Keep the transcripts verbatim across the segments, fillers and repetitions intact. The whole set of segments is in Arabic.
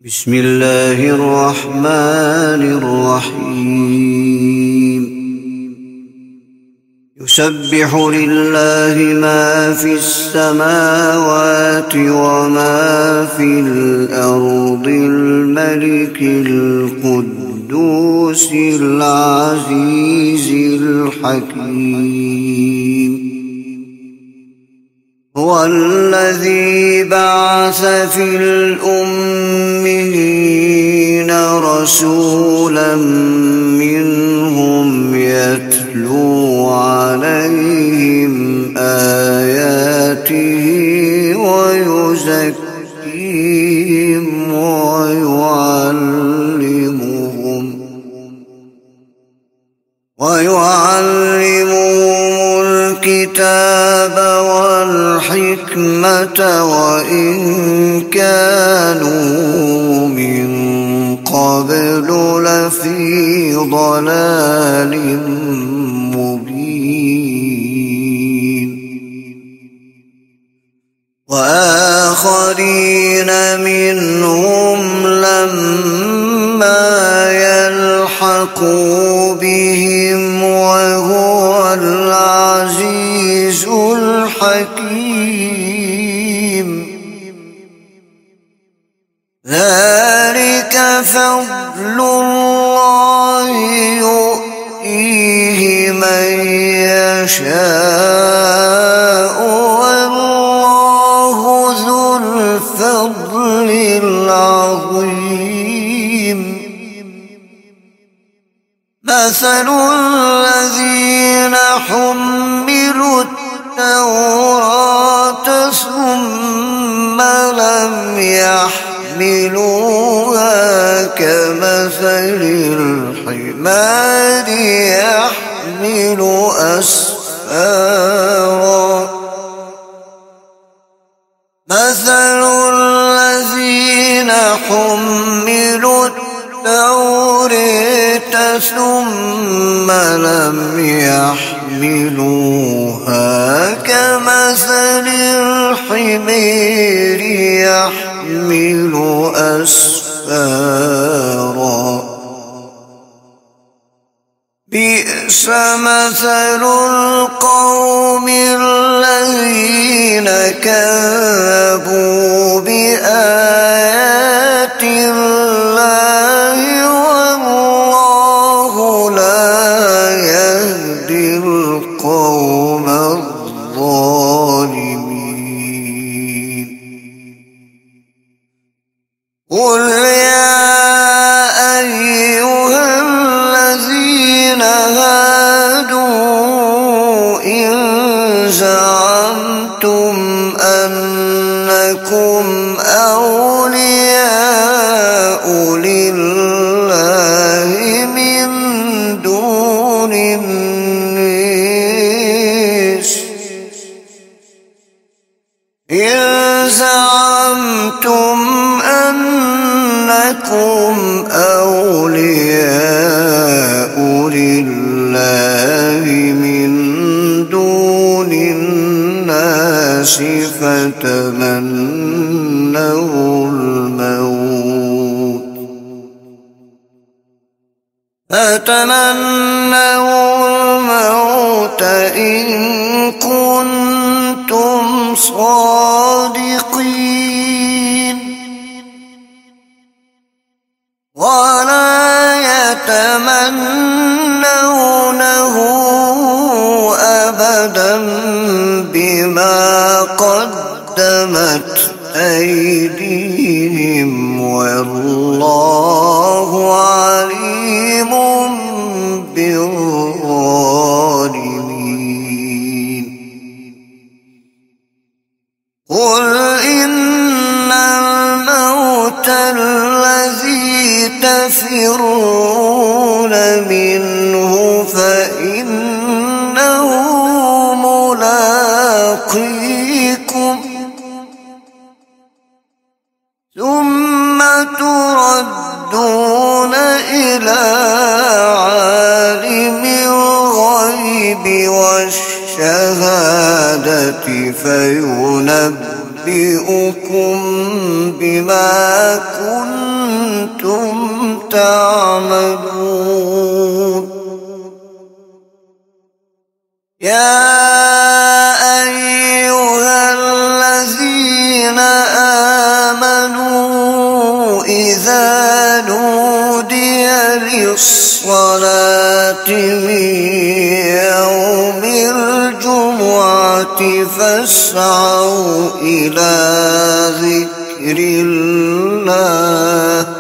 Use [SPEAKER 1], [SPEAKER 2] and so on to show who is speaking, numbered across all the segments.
[SPEAKER 1] بسم الله الرحمن الرحيم يسبح لله ما في السماوات وما في الأرض الملك القدوس العزيز الحكيم هو الذي بعث في الأميين رسولا منهم يتلو عليهم آياته ويزكيهم ويعلمهم ويعلمهم الكتاب والحكمة وإن كانوا من قبل لفي ضلال مبين وآخرين منهم لما يلحقوا بهم وهو العزيز الحكيم ذلك فضل الله يؤتيه من يشاء والله ذو الفضل العظيم مثل الذين حملوا التوراة ثم لم يحملوها كمثل الحمار يحمل أسفارا مثل الذين حملوا التوراة ثم لم يحملوها كمثل الحمير يحمل أسفارا بئس مثل القوم الذين كذبوا بآيات الله والله لا يهدي القوم الظالمين قل يا أيها الذين هادوا إن زعمتم أنكم أولياء لله من دون الناس إن زعمتم أنكم أولياء لله من دون الناس فتمنوا الموت فتمنوا الموت إن كنتم صادقين ولا يتمنونه أبدا بما قدمت أيديهم والله عليم بالظالمين قل إن الموت الذي تفرون منه فإنه ملاقيكم ثم تردون إلى عالم الغيب والشهادة فينبئكم بما كنتم كنتم تعملون يا أيها الذين آمنوا إذا نودي للصلاة من يوم الجمعة فاسعوا إلى ذكر الله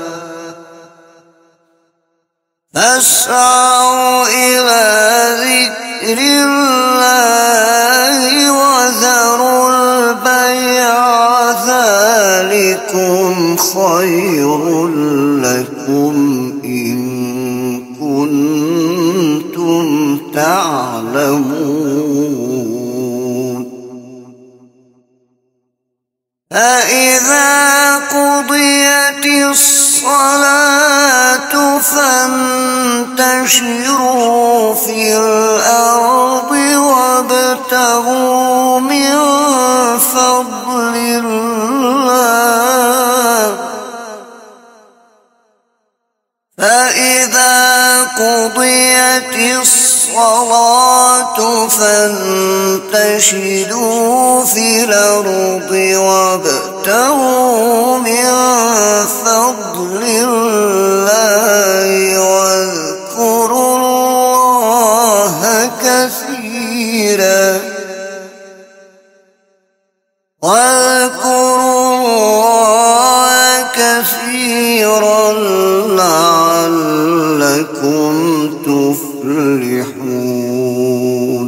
[SPEAKER 1] فاسعوا إلى ذكر الله وذروا البيع ذلكم خير لكم إن كنتم تعلمون فإذا قضيت الصلاة فانتشروا في الأرض وابتغوا من فضل الله فإذا قضيت الصلاة فانتشروا في الأرض وابتغوا من فضل الله واذكروا الله كثيرا واذكروا الله كثيرا لعلكم تفلحون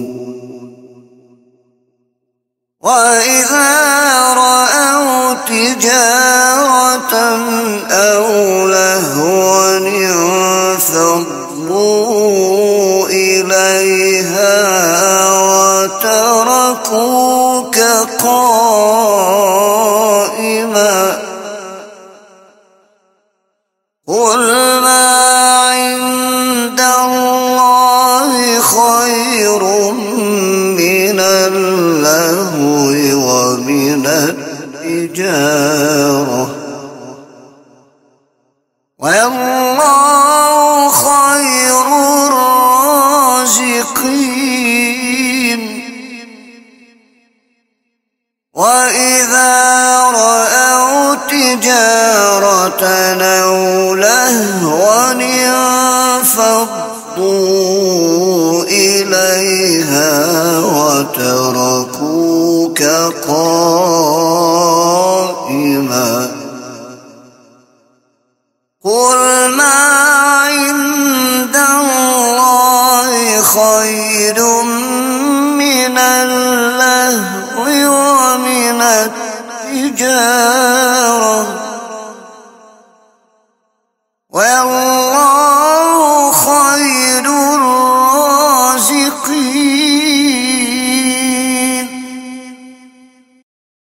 [SPEAKER 1] وإذا رأوا تجارة أو لهوا انفضوا إليها وتركوك قائما قل ما عند الله خير من اللهو ومن التجارة والله خير الرازقين وإذا رأوا تجارة أو لهوا انفضوا إليها وتركوك قائما قل ما عند الله خير من اللهو ومن التجارة